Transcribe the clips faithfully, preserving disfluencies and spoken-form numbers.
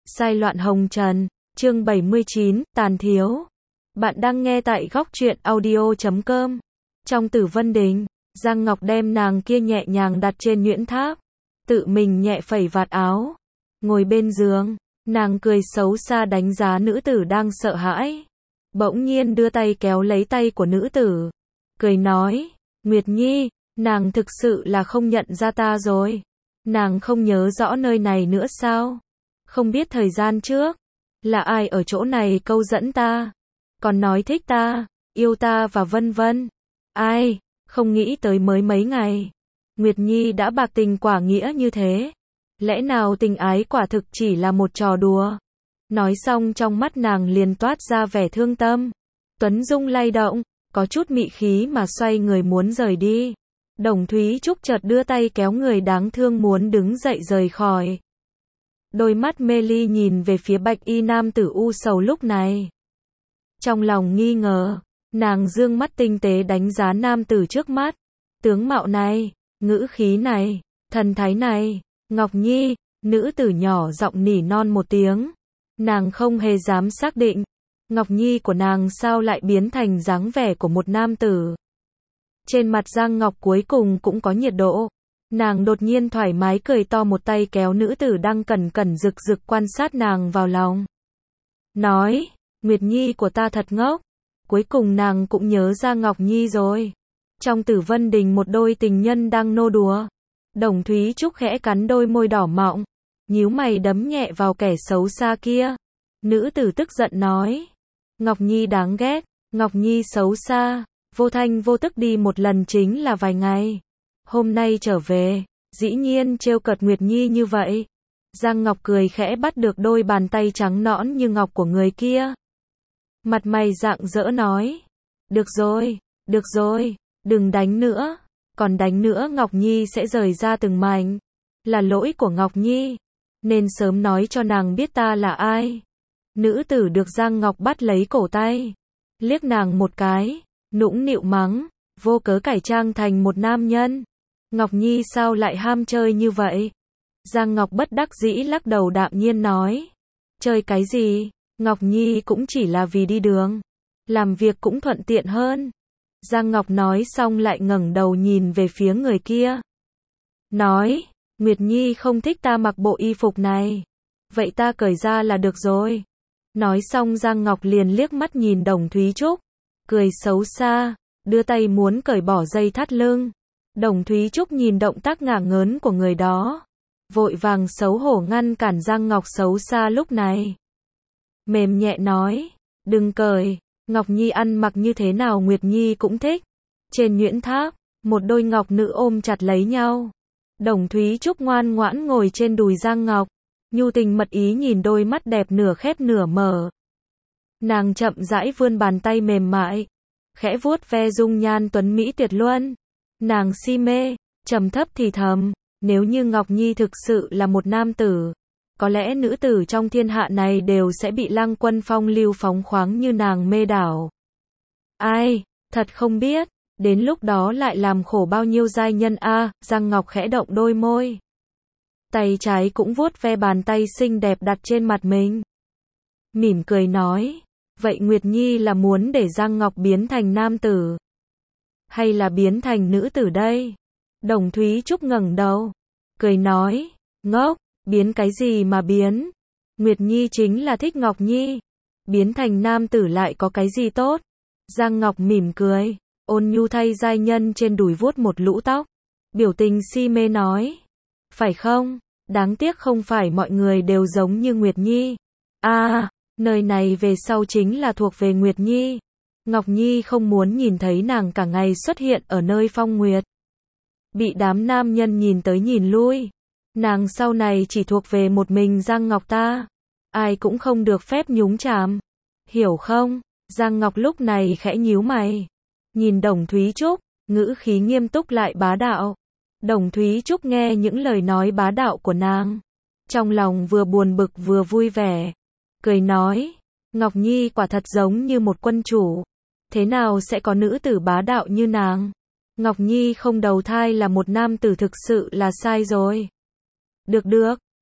Sai loạn hồng trần, chương bảy mươi chín, tàn thiếu. Bạn đang nghe tại góc truyện audio chấm com. Trong Tử Vân Đình, Giang Ngọc đem nàng kia nhẹ nhàng đặt trên nhuyễn tháp, tự mình nhẹ phẩy vạt áo, ngồi bên giường, nàng cười xấu xa đánh giá nữ tử đang sợ hãi. Bỗng nhiên đưa tay kéo lấy tay của nữ tử, cười nói, Nguyệt Nhi, nàng thực sự là không nhận ra ta rồi. Nàng không nhớ rõ nơi này nữa sao? Không biết thời gian trước, là ai ở chỗ này câu dẫn ta, còn nói thích ta, yêu ta và vân vân. Ai, không nghĩ tới mới mấy ngày, Nguyệt Nhi đã bạc tình quả nghĩa như thế. Lẽ nào tình ái quả thực chỉ là một trò đùa? Nói xong trong mắt nàng liền toát ra vẻ thương tâm. Tuấn Dung lay động, có chút mị khí mà xoay người muốn rời đi. Đồng Thúy Trúc chợt đưa tay kéo người đáng thương muốn đứng dậy rời khỏi. Đôi mắt mê ly nhìn về phía bạch y nam tử u sầu lúc này. Trong lòng nghi ngờ, nàng dương mắt tinh tế đánh giá nam tử trước mắt. Tướng mạo này, ngữ khí này, thần thái này, Ngọc Nhi, nữ tử nhỏ giọng nỉ non một tiếng. Nàng không hề dám xác định, Ngọc Nhi của nàng sao lại biến thành dáng vẻ của một nam tử. Trên mặt Giang Ngọc cuối cùng cũng có nhiệt độ. Nàng đột nhiên thoải mái cười to, một tay kéo nữ tử đang cẩn cẩn rực rực quan sát nàng vào lòng. Nói, Nguyệt Nhi của ta thật ngốc. Cuối cùng nàng cũng nhớ ra Ngọc Nhi rồi. Trong Tử Vân Đình một đôi tình nhân đang nô đùa. Đồng Thúy Trúc khẽ cắn đôi môi đỏ mọng, nhíu mày đấm nhẹ vào kẻ xấu xa kia. Nữ tử tức giận nói, Ngọc Nhi đáng ghét, Ngọc Nhi xấu xa. Vô thanh vô tức đi một lần chính là vài ngày. Hôm nay trở về, dĩ nhiên trêu cợt Nguyệt Nhi như vậy. Giang Ngọc cười khẽ bắt được đôi bàn tay trắng nõn như ngọc của người kia. Mặt mày rạng rỡ nói, được rồi, được rồi, đừng đánh nữa. Còn đánh nữa Ngọc Nhi sẽ rời ra từng mảnh. Là lỗi của Ngọc Nhi, nên sớm nói cho nàng biết ta là ai. Nữ tử được Giang Ngọc bắt lấy cổ tay, liếc nàng một cái, nũng nịu mắng, vô cớ cải trang thành một nam nhân. Ngọc Nhi sao lại ham chơi như vậy? Giang Ngọc bất đắc dĩ lắc đầu đạm nhiên nói, chơi cái gì? Ngọc Nhi cũng chỉ là vì đi đường, làm việc cũng thuận tiện hơn. Giang Ngọc nói xong lại ngẩng đầu nhìn về phía người kia. Nói, Nguyệt Nhi không thích ta mặc bộ y phục này. Vậy ta cởi ra là được rồi. Nói xong Giang Ngọc liền liếc mắt nhìn Đồng Thúy Trúc, cười xấu xa, đưa tay muốn cởi bỏ dây thắt lưng. Đồng Thúy Trúc nhìn động tác ngả ngớn của người đó, vội vàng xấu hổ ngăn cản Giang Ngọc xấu xa lúc này. Mềm nhẹ nói, đừng cởi, Ngọc Nhi ăn mặc như thế nào Nguyệt Nhi cũng thích. Trên nhuyễn tháp, một đôi ngọc nữ ôm chặt lấy nhau. Đồng Thúy Trúc ngoan ngoãn ngồi trên đùi Giang Ngọc, nhu tình mật ý nhìn đôi mắt đẹp nửa khép nửa mở. Nàng chậm rãi vươn bàn tay mềm mại, khẽ vuốt ve dung nhan tuấn mỹ tuyệt luân. Nàng si mê, trầm thấp thì thầm, nếu như Ngọc Nhi thực sự là một nam tử, có lẽ nữ tử trong thiên hạ này đều sẽ bị Lăng Quân phong lưu phóng khoáng như nàng mê đảo. Ai, thật không biết, đến lúc đó lại làm khổ bao nhiêu giai nhân a. À, Giang Ngọc khẽ động đôi môi. Tay trái cũng vuốt ve bàn tay xinh đẹp đặt trên mặt mình. Mỉm cười nói, vậy Nguyệt Nhi là muốn để Giang Ngọc biến thành nam tử, hay là biến thành nữ tử đây? Đồng Thúy Trúc ngẩng đầu, cười nói, ngốc, biến cái gì mà biến? Nguyệt Nhi chính là thích Ngọc Nhi, biến thành nam tử lại có cái gì tốt? Giang Ngọc mỉm cười, ôn nhu thay giai nhân trên đùi vuốt một lũ tóc, biểu tình si mê nói, phải không? Đáng tiếc không phải mọi người đều giống như Nguyệt Nhi. À, nơi này về sau chính là thuộc về Nguyệt Nhi. Ngọc Nhi không muốn nhìn thấy nàng cả ngày xuất hiện ở nơi phong nguyệt, bị đám nam nhân nhìn tới nhìn lui. Nàng sau này chỉ thuộc về một mình Giang Ngọc ta, ai cũng không được phép nhúng chàm, hiểu không? Giang Ngọc lúc này khẽ nhíu mày, nhìn Đồng Thúy Trúc, ngữ khí nghiêm túc lại bá đạo. Đồng Thúy Trúc nghe những lời nói bá đạo của nàng, trong lòng vừa buồn bực vừa vui vẻ, cười nói, Ngọc Nhi quả thật giống như một quân chủ, thế nào sẽ có nữ tử bá đạo như nàng? Ngọc Nhi không đầu thai là một nam tử thực sự là sai rồi. Được được,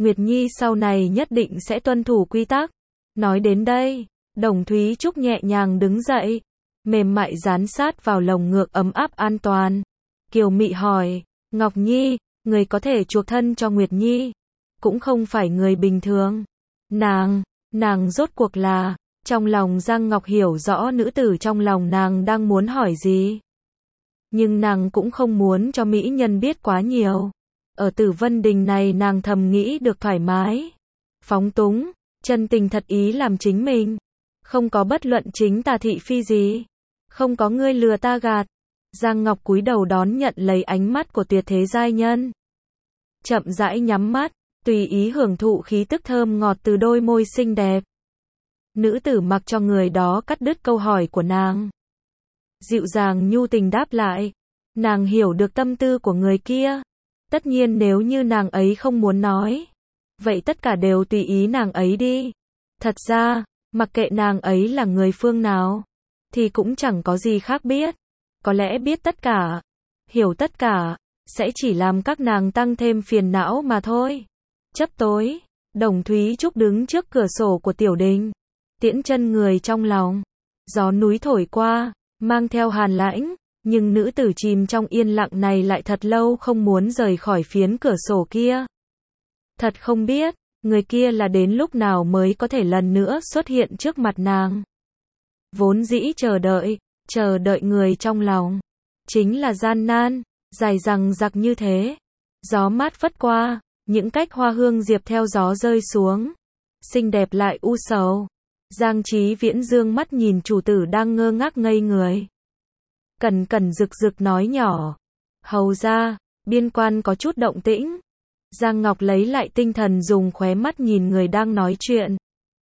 Nguyệt Nhi sau này nhất định sẽ tuân thủ quy tắc. Nói đến đây, Đồng Thúy Trúc nhẹ nhàng đứng dậy, mềm mại dán sát vào lồng ngực ấm áp an toàn. Kiều Mị hỏi, Ngọc Nhi, người có thể chuộc thân cho Nguyệt Nhi, cũng không phải người bình thường. Nàng, nàng rốt cuộc là, trong lòng Giang Ngọc hiểu rõ nữ tử trong lòng nàng đang muốn hỏi gì. Nhưng nàng cũng không muốn cho mỹ nhân biết quá nhiều. Ở Tử Vân Đình này nàng thầm nghĩ được thoải mái, phóng túng, chân tình thật ý làm chính mình. Không có bất luận chính tà thị phi gì. Không có ngươi lừa ta gạt. Giang Ngọc cúi đầu đón nhận lấy ánh mắt của tuyệt thế giai nhân. Chậm rãi nhắm mắt, tùy ý hưởng thụ khí tức thơm ngọt từ đôi môi xinh đẹp. Nữ tử mặc cho người đó cắt đứt câu hỏi của nàng. Dịu dàng nhu tình đáp lại. Nàng hiểu được tâm tư của người kia. Tất nhiên nếu như nàng ấy không muốn nói, vậy tất cả đều tùy ý nàng ấy đi. Thật ra, mặc kệ nàng ấy là người phương nào, thì cũng chẳng có gì khác biết. Có lẽ biết tất cả, hiểu tất cả, sẽ chỉ làm các nàng tăng thêm phiền não mà thôi. Chấp tối, Đồng Thúy Trúc đứng trước cửa sổ của tiểu đình, tiễn chân người trong lòng. Gió núi thổi qua, mang theo hàn lãnh, nhưng nữ tử chìm trong yên lặng này lại thật lâu không muốn rời khỏi phiến cửa sổ kia. Thật không biết, người kia là đến lúc nào mới có thể lần nữa xuất hiện trước mặt nàng. Vốn dĩ chờ đợi, chờ đợi người trong lòng, chính là gian nan, dài dằng dặc như thế. Gió mát phất qua, những cách hoa hương diệp theo gió rơi xuống. Xinh đẹp lại u sầu. Giang Chí Viễn dương mắt nhìn chủ tử đang ngơ ngác ngây người. Cẩn cẩn rực rực nói nhỏ. Hầu ra, biên quan có chút động tĩnh. Giang Ngọc lấy lại tinh thần dùng khóe mắt nhìn người đang nói chuyện.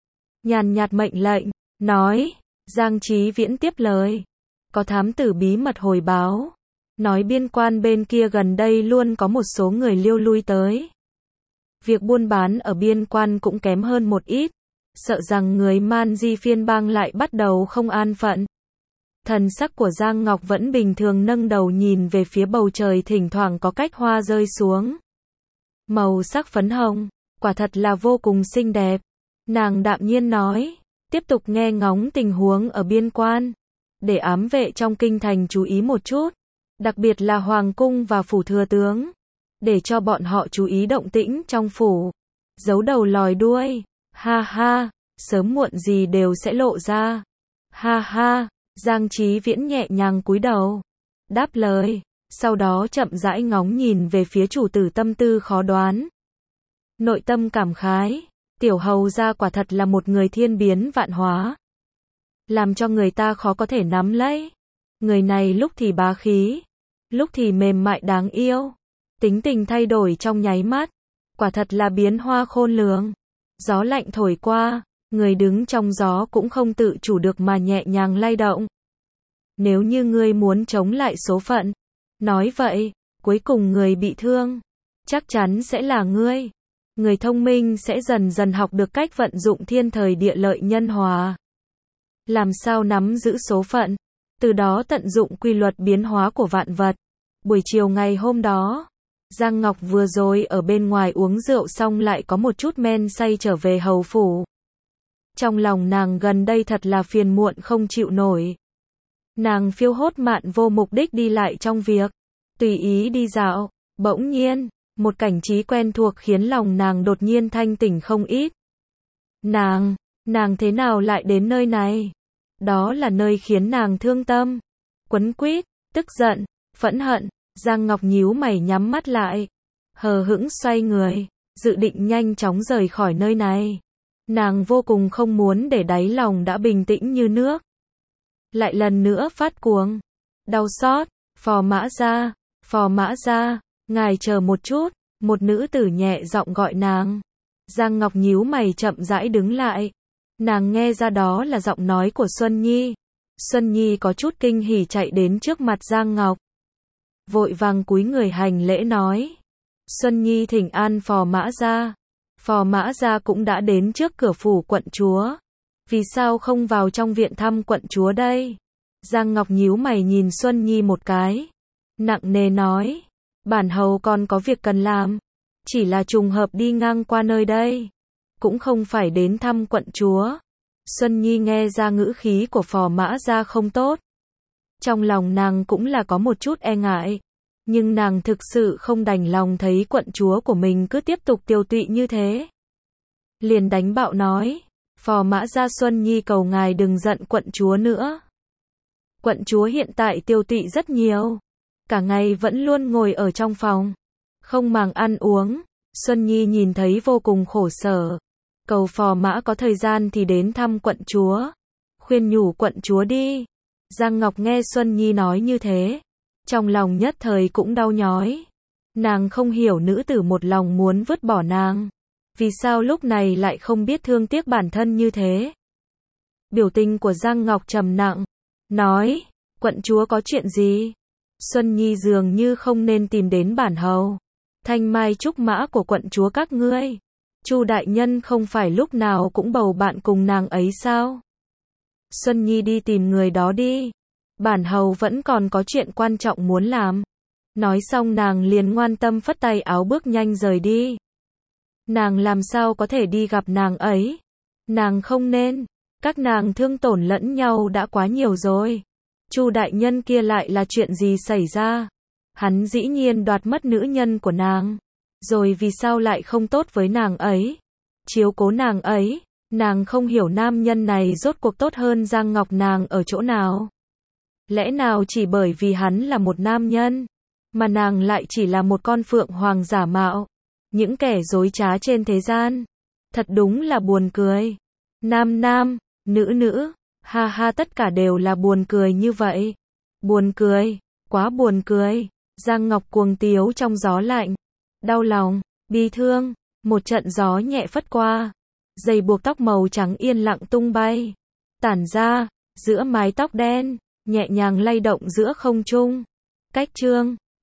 Nhàn nhạt mệnh lệnh, nói. Giang Chí Viễn tiếp lời. Có thám tử bí mật hồi báo. Nói biên quan bên kia gần đây luôn có một số người liêu lui tới. Việc buôn bán ở biên quan cũng kém hơn một ít. Sợ rằng người Man Di phiên bang lại bắt đầu không an phận. Thần sắc của Giang Ngọc vẫn bình thường nâng đầu nhìn về phía bầu trời thỉnh thoảng có cách hoa rơi xuống. Màu sắc phấn hồng, quả thật là vô cùng xinh đẹp. Nàng đạm nhiên nói, tiếp tục nghe ngóng tình huống ở biên quan. Để ám vệ trong kinh thành chú ý một chút. Đặc biệt là Hoàng cung và phủ thừa tướng. Để cho bọn họ chú ý động tĩnh trong phủ. Giấu đầu lòi đuôi. Ha ha, sớm muộn gì đều sẽ lộ ra. Ha ha, Giang Chí Viễn nhẹ nhàng cúi đầu. Đáp lời, sau đó chậm rãi ngóng nhìn về phía chủ tử tâm tư khó đoán. Nội tâm cảm khái, tiểu hầu gia quả thật là một người thiên biến vạn hóa. Làm cho người ta khó có thể nắm lấy. Người này lúc thì bá khí, lúc thì mềm mại đáng yêu. Tính tình thay đổi trong nháy mắt, quả thật là biến hoa khôn lường. Gió lạnh thổi qua, người đứng trong gió cũng không tự chủ được mà nhẹ nhàng lay động. Nếu như ngươi muốn chống lại số phận, nói vậy, cuối cùng người bị thương, chắc chắn sẽ là ngươi. Người thông minh sẽ dần dần học được cách vận dụng thiên thời địa lợi nhân hòa. Làm sao nắm giữ số phận, từ đó tận dụng quy luật biến hóa của vạn vật. Buổi chiều ngày hôm đó, Giang Ngọc vừa rồi ở bên ngoài uống rượu xong lại có một chút men say trở về hầu phủ. Trong lòng nàng gần đây thật là phiền muộn không chịu nổi. Nàng phiêu hốt mạn vô mục đích đi lại trong việc, tùy ý đi dạo, bỗng nhiên, một cảnh trí quen thuộc khiến lòng nàng đột nhiên thanh tỉnh không ít. Nàng, nàng thế nào lại đến nơi này? Đó là nơi khiến nàng thương tâm, quấn quýt, tức giận, phẫn hận. Giang Ngọc nhíu mày nhắm mắt lại, hờ hững xoay người, dự định nhanh chóng rời khỏi nơi này. Nàng vô cùng không muốn để đáy lòng đã bình tĩnh như nước lại lần nữa phát cuồng. Đau xót, Phò Mã Gia, Phò Mã Gia, ngài chờ một chút, một nữ tử nhẹ giọng gọi nàng. Giang Ngọc nhíu mày chậm rãi đứng lại. Nàng nghe ra đó là giọng nói của Xuân Nhi. Xuân Nhi có chút kinh hỉ chạy đến trước mặt Giang Ngọc. Vội vàng cúi người hành lễ nói. Xuân Nhi thỉnh an Phò Mã Gia. Phò Mã Gia cũng đã đến trước cửa phủ quận chúa. Vì sao không vào trong viện thăm quận chúa đây? Giang Ngọc nhíu mày nhìn Xuân Nhi một cái. Nặng nề nói. Bản hầu còn có việc cần làm. chỉ là trùng hợp đi ngang qua nơi đây, cũng không phải đến thăm quận chúa. Xuân Nhi nghe ra ngữ khí của Phò Mã Gia không tốt. Trong lòng nàng cũng là có một chút e ngại, nhưng nàng thực sự không đành lòng thấy quận chúa của mình cứ tiếp tục tiều tụy như thế. Liền đánh bạo nói, Phò Mã Gia, Xuân Nhi cầu ngài đừng giận quận chúa nữa. Quận chúa hiện tại tiều tụy rất nhiều, cả ngày vẫn luôn ngồi ở trong phòng, không màng ăn uống. Xuân Nhi nhìn thấy vô cùng khổ sở, cầu Phò Mã có thời gian thì đến thăm quận chúa, khuyên nhủ quận chúa đi. Giang Ngọc nghe Xuân Nhi nói như thế, trong lòng nhất thời cũng đau nhói. Nàng không hiểu nữ tử một lòng muốn vứt bỏ nàng, vì sao lúc này lại không biết thương tiếc bản thân như thế. Biểu tình của Giang Ngọc trầm nặng, nói, quận chúa có chuyện gì? Xuân Nhi dường như không nên tìm đến bản hầu, thanh mai trúc mã của quận chúa các ngươi. Chu đại nhân không phải lúc nào cũng bầu bạn cùng nàng ấy sao? Xuân Nhi đi tìm người đó đi, bản hầu vẫn còn có chuyện quan trọng muốn làm. Nói xong nàng liền ngoan tâm phất tay áo bước nhanh rời đi. Nàng làm sao có thể đi gặp nàng ấy? Nàng không nên, các nàng thương tổn lẫn nhau đã quá nhiều rồi. Chu đại nhân kia lại là chuyện gì xảy ra? Hắn dĩ nhiên đoạt mất nữ nhân của nàng, rồi vì sao lại không tốt với nàng ấy, chiếu cố nàng ấy. Nàng không hiểu nam nhân này rốt cuộc tốt hơn Giang Ngọc nàng ở chỗ nào. Lẽ nào chỉ bởi vì hắn là một nam nhân, mà nàng lại chỉ là một con phượng hoàng giả mạo? Những kẻ dối trá trên thế gian, thật đúng là buồn cười. Nam nam, nữ nữ, ha ha, tất cả đều là buồn cười như vậy. Buồn cười, quá buồn cười. Giang Ngọc cuồng tiếu trong gió lạnh, đau lòng, bi thương. Một trận gió nhẹ phất qua, dây buộc tóc màu trắng yên lặng tung bay, tản ra giữa mái tóc đen, nhẹ nhàng lay động giữa không trung. Cách chương